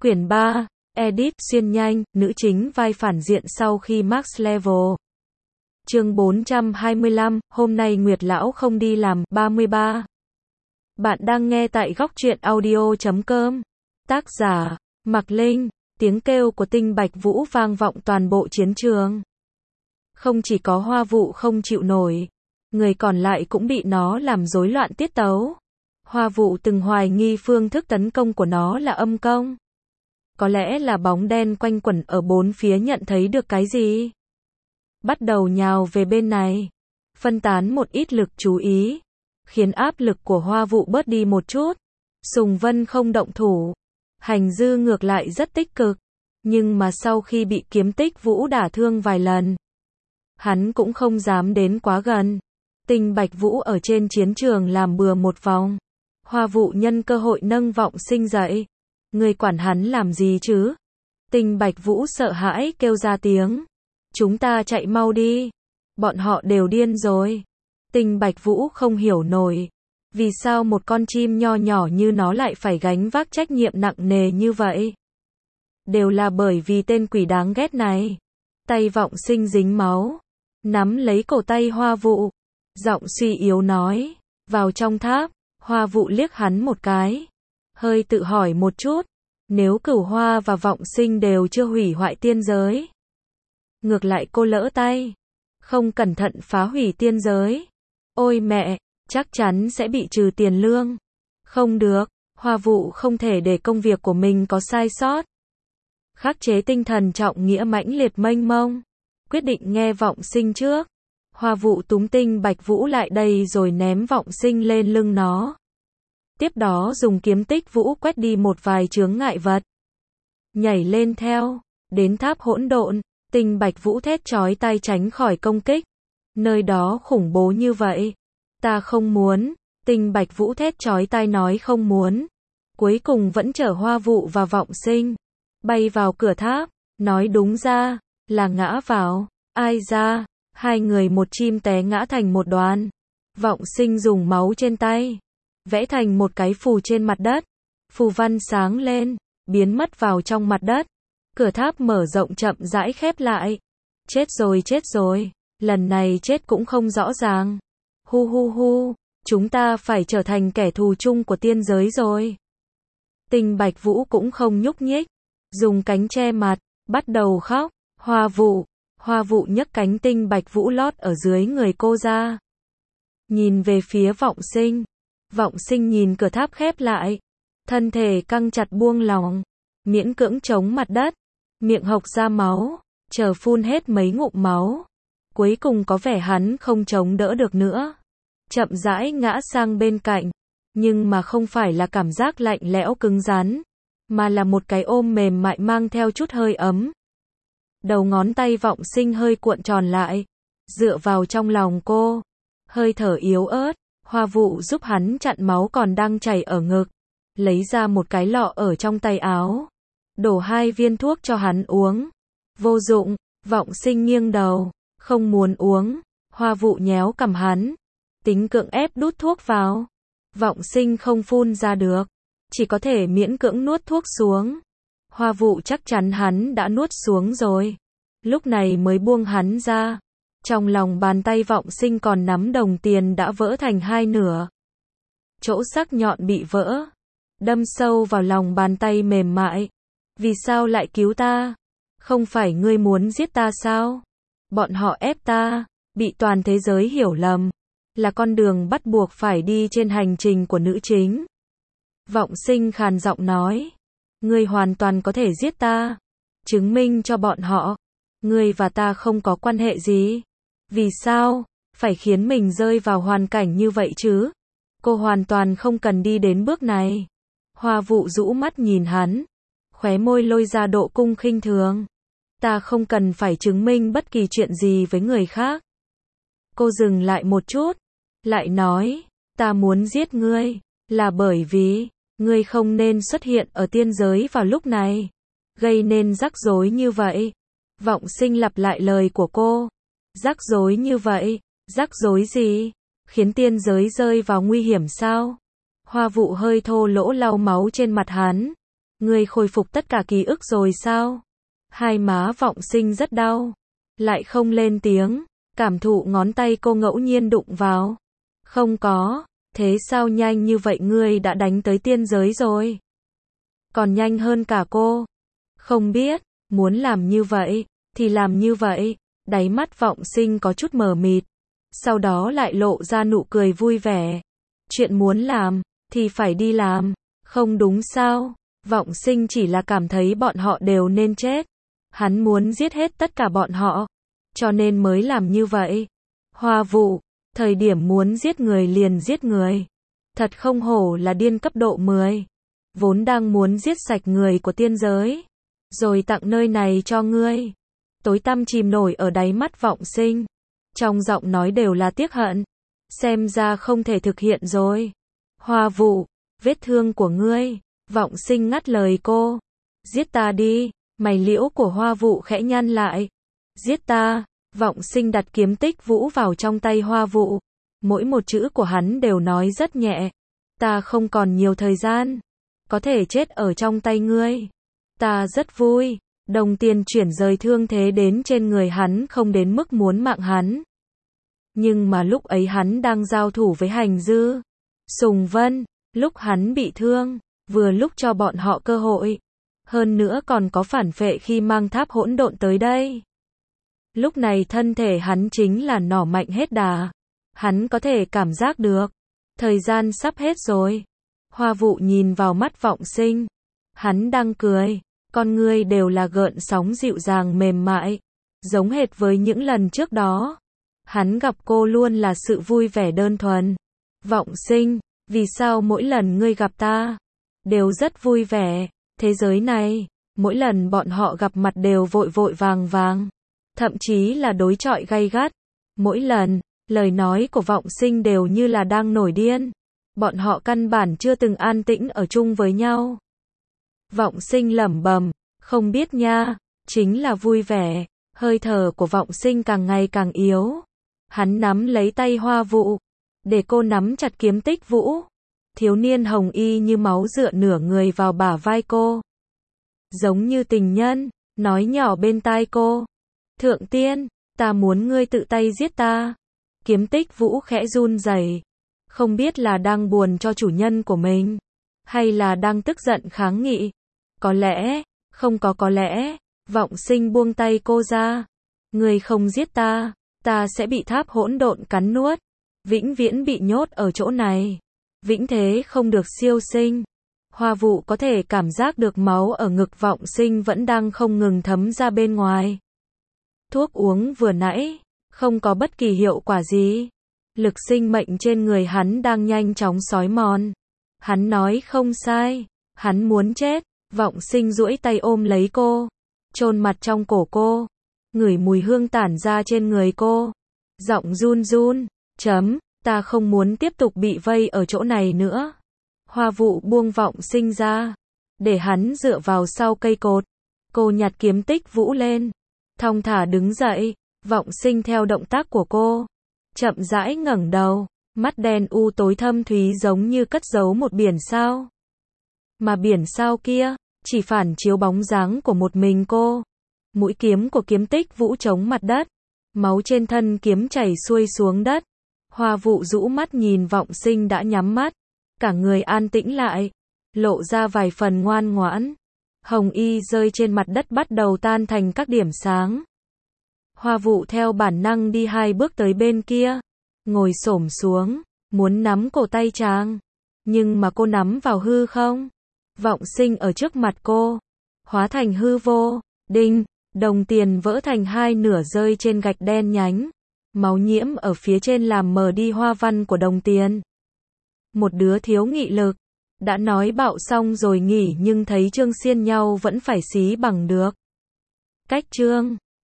Quyển 3, Edit xuyên nhanh, nữ chính vai phản diện sau khi Max Level. Chương 425, hôm nay Nguyệt Lão không đi làm, 33. Bạn đang nghe tại góc truyện audio.com. Tác giả, Mạc Linh, tiếng kêu của Tinh Bạch Vũ vang vọng toàn bộ chiến trường. Không chỉ có Hoa Vụ không chịu nổi, người còn lại cũng bị nó làm rối loạn tiết tấu. Hoa Vụ từng hoài nghi phương thức tấn công của nó là âm công. Có lẽ là bóng đen quanh quẩn ở bốn phía nhận thấy được cái gì. Bắt đầu nhào về bên này. Phân tán một ít lực chú ý. Khiến áp lực của Hoa Vụ bớt đi một chút. Sùng Vân không động thủ. Hành Dư ngược lại rất tích cực. Nhưng mà sau khi bị Kiếm Tích Vũ đả thương vài lần, hắn cũng không dám đến quá gần. Tinh Bạch Vũ ở trên chiến trường làm bừa một vòng. Hoa Vụ nhân cơ hội nâng Vọng Sinh dậy. Người quản hắn làm gì chứ? Tinh Bạch Vũ sợ hãi kêu ra tiếng. Chúng ta chạy mau đi. Bọn họ đều điên rồi. Tinh Bạch Vũ không hiểu nổi. Vì sao một con chim nho nhỏ như nó lại phải gánh vác trách nhiệm nặng nề như vậy? Đều là bởi vì tên quỷ đáng ghét này. Tay Vọng Sinh dính máu. Nắm lấy cổ tay Hoa Vụ. Giọng suy yếu nói. Vào trong tháp. Hoa Vụ liếc hắn một cái. Hơi tự hỏi một chút. Nếu Cửu Hoa và Vọng Sinh đều chưa hủy hoại tiên giới. Ngược lại cô lỡ tay. Không cẩn thận phá hủy tiên giới. Ôi mẹ, chắc chắn sẽ bị trừ tiền lương. Không được, Hoa Vụ không thể để công việc của mình có sai sót. Khắc chế tinh thần trọng nghĩa mãnh liệt mênh mông. Quyết định nghe Vọng Sinh trước. Hoa Vụ túm Tinh Bạch Vũ lại đây rồi ném Vọng Sinh lên lưng nó. Tiếp đó dùng Kiếm Tích Vũ quét đi một vài chướng ngại vật. Nhảy lên theo, đến tháp hỗn độn, Tinh Bạch Vũ thét chói tai tránh khỏi công kích. Nơi đó khủng bố như vậy. Ta không muốn, Tinh Bạch Vũ thét chói tai nói không muốn. Cuối cùng vẫn chở Hoa Vụ và Vọng Sinh. Bay vào cửa tháp, nói đúng ra, là ngã vào. Ai ra, hai người một chim té ngã thành một đoàn. Vọng Sinh dùng máu trên tay. Vẽ thành một cái phù trên mặt đất. Phù văn sáng lên, biến mất vào trong mặt đất. Cửa tháp mở rộng chậm rãi khép lại. Chết rồi, lần này chết cũng không rõ ràng. Hu hu hu, chúng ta phải trở thành kẻ thù chung của tiên giới rồi. Tinh Bạch Vũ cũng không nhúc nhích, dùng cánh che mặt, bắt đầu khóc. Hoa Vụ nhấc cánh Tinh Bạch Vũ lót ở dưới người cô ra. Nhìn về phía Vọng Sinh. Vọng Sinh nhìn cửa tháp khép lại. Thân thể căng chặt buông lỏng. Miễn cưỡng chống mặt đất. Miệng hộc ra máu. Chờ phun hết mấy ngụm máu. Cuối cùng có vẻ hắn không chống đỡ được nữa. Chậm rãi ngã sang bên cạnh. Nhưng mà không phải là cảm giác lạnh lẽo cứng rắn. Mà là một cái ôm mềm mại mang theo chút hơi ấm. Đầu ngón tay Vọng Sinh hơi cuộn tròn lại. Dựa vào trong lòng cô. Hơi thở yếu ớt. Hoa Vụ giúp hắn chặn máu còn đang chảy ở ngực. Lấy ra một cái lọ ở trong tay áo. Đổ 2 viên thuốc cho hắn uống. Vô dụng, Vọng Sinh nghiêng đầu. Không muốn uống. Hoa Vụ nhéo cằm hắn. Tính cưỡng ép đút thuốc vào. Vọng Sinh không phun ra được. Chỉ có thể miễn cưỡng nuốt thuốc xuống. Hoa Vụ chắc chắn hắn đã nuốt xuống rồi. Lúc này mới buông hắn ra. Trong lòng bàn tay Vọng Sinh còn nắm đồng tiền đã vỡ thành 2 nửa. Chỗ sắc nhọn bị vỡ. Đâm sâu vào lòng bàn tay mềm mại. Vì sao lại cứu ta? Không phải ngươi muốn giết ta sao? Bọn họ ép ta. Bị toàn thế giới hiểu lầm. Là con đường bắt buộc phải đi trên hành trình của nữ chính. Vọng Sinh khàn giọng nói. Ngươi hoàn toàn có thể giết ta. Chứng minh cho bọn họ. Ngươi và ta không có quan hệ gì. Vì sao? Phải khiến mình rơi vào hoàn cảnh như vậy chứ? Cô hoàn toàn không cần đi đến bước này. Hoa Vụ rũ mắt nhìn hắn. Khóe môi lôi ra độ cung khinh thường. Ta không cần phải chứng minh bất kỳ chuyện gì với người khác. Cô dừng lại một chút. Lại nói. Ta muốn giết ngươi. Là bởi vì. Ngươi không nên xuất hiện ở tiên giới vào lúc này. Gây nên rắc rối như vậy. Vọng Sinh lặp lại lời của cô. Rắc rối như vậy. Rắc rối gì? Khiến tiên giới rơi vào nguy hiểm sao? Hoa Vụ hơi thô lỗ lau máu trên mặt hắn. Ngươi khôi phục tất cả ký ức rồi sao? Hai má Vọng Sinh rất đau. Lại không lên tiếng. Cảm thụ ngón tay cô ngẫu nhiên đụng vào. Không có. Thế sao nhanh như vậy ngươi đã đánh tới tiên giới rồi? Còn nhanh hơn cả cô. Không biết. Muốn làm như vậy. Thì làm như vậy. Đáy mắt Vọng Sinh có chút mờ mịt. Sau đó lại lộ ra nụ cười vui vẻ. Chuyện muốn làm. Thì phải đi làm. Không đúng sao? Vọng Sinh chỉ là cảm thấy bọn họ đều nên chết. Hắn muốn giết hết tất cả bọn họ. Cho nên mới làm như vậy. Hoa Vụ. Thời điểm muốn giết người liền giết người. Thật không hổ là điên cấp độ 10. Vốn đang muốn giết sạch người của tiên giới. Rồi tặng nơi này cho ngươi. Tối tăm chìm nổi ở đáy mắt Vọng Sinh. Trong giọng nói đều là tiếc hận. Xem ra không thể thực hiện rồi. Hoa Vụ. Vết thương của ngươi. Vọng Sinh ngắt lời cô. Giết ta đi. Mày liễu của Hoa Vụ khẽ nhăn lại. Giết ta. Vọng Sinh đặt kiếm tích vũ vào trong tay Hoa Vụ. Mỗi một chữ của hắn đều nói rất nhẹ. Ta không còn nhiều thời gian. Có thể chết ở trong tay ngươi. Ta rất vui. Đồng tiền chuyển rời thương thế đến trên người hắn không đến mức muốn mạng hắn. Nhưng mà lúc ấy hắn đang giao thủ với Hành Dư. Sùng Vân. Lúc hắn bị thương. Vừa lúc cho bọn họ cơ hội. Hơn nữa còn có phản phệ khi mang tháp hỗn độn tới đây. Lúc này thân thể hắn chính là nỏ mạnh hết đà. Hắn có thể cảm giác được. Thời gian sắp hết rồi. Hoa Vụ nhìn vào mắt Vọng Sinh. Hắn đang cười. Con ngươi đều là gợn sóng dịu dàng mềm mại. Giống hệt với những lần trước đó. Hắn gặp cô luôn là sự vui vẻ đơn thuần. Vọng Sinh, vì sao mỗi lần ngươi gặp ta đều rất vui vẻ? Thế giới này, mỗi lần bọn họ gặp mặt đều vội vội vàng vàng. Thậm chí là đối chọi gay gắt. Mỗi lần, lời nói của Vọng Sinh đều như là đang nổi điên. Bọn họ căn bản chưa từng an tĩnh ở chung với nhau. Vọng Sinh lẩm bẩm, không biết nha, chính là vui vẻ. Hơi thở của Vọng Sinh càng ngày càng yếu. Hắn nắm lấy tay Hoa Vụ, để cô nắm chặt kiếm tích vũ. Thiếu niên hồng y như máu dựa nửa người vào bả vai cô. Giống như tình nhân, nói nhỏ bên tai cô. Thượng tiên, ta muốn ngươi tự tay giết ta. Kiếm tích vũ khẽ run rẩy. Không biết là đang buồn cho chủ nhân của mình. Hay là đang tức giận kháng nghị. Có lẽ, không có lẽ. Vọng Sinh buông tay cô ra. Ngươi không giết ta. Ta sẽ bị tháp hỗn độn cắn nuốt. Vĩnh viễn bị nhốt ở chỗ này. Vĩnh thế không được siêu sinh. Hoa Vụ có thể cảm giác được máu ở ngực Vọng Sinh vẫn đang không ngừng thấm ra bên ngoài. Thuốc uống vừa nãy, không có bất kỳ hiệu quả gì. Lực sinh mệnh trên người hắn đang nhanh chóng xói mòn. Hắn nói không sai. Hắn muốn chết. Vọng Sinh duỗi tay ôm lấy cô. Chôn mặt trong cổ cô. Ngửi mùi hương tản ra trên người cô. Giọng run run. Ta không muốn tiếp tục bị vây ở chỗ này nữa. Hoa Vụ buông Vọng Sinh ra. Để hắn dựa vào sau cây cột. Cô nhặt kiếm tích vũ lên. Thong thả đứng dậy. Vọng Sinh theo động tác của cô. Chậm rãi ngẩng đầu. Mắt đen u tối thâm thúy giống như cất giấu một biển sao. Mà biển sao kia, chỉ phản chiếu bóng dáng của một mình cô. Mũi kiếm của kiếm tích vũ chống mặt đất. Máu trên thân kiếm chảy xuôi xuống đất. Hoa Vụ rũ mắt nhìn Vọng Sinh đã nhắm mắt. Cả người an tĩnh lại. Lộ ra vài phần ngoan ngoãn. Hồng y rơi trên mặt đất bắt đầu tan thành các điểm sáng. Hoa Vụ theo bản năng đi 2 bước tới bên kia. Ngồi xổm xuống. Muốn nắm cổ tay chàng. Nhưng mà cô nắm vào hư không. Vọng Sinh ở trước mặt cô. Hóa thành hư vô. Đinh. Đồng tiền vỡ thành 2 nửa rơi trên gạch đen nhánh. Máu nhiễm ở phía trên làm mờ đi hoa văn của đồng tiền. Một đứa thiếu nghị lực. Đã nói bạo xong rồi nghỉ nhưng thấy chương xiên nhau vẫn phải xí bằng được. Cách chương.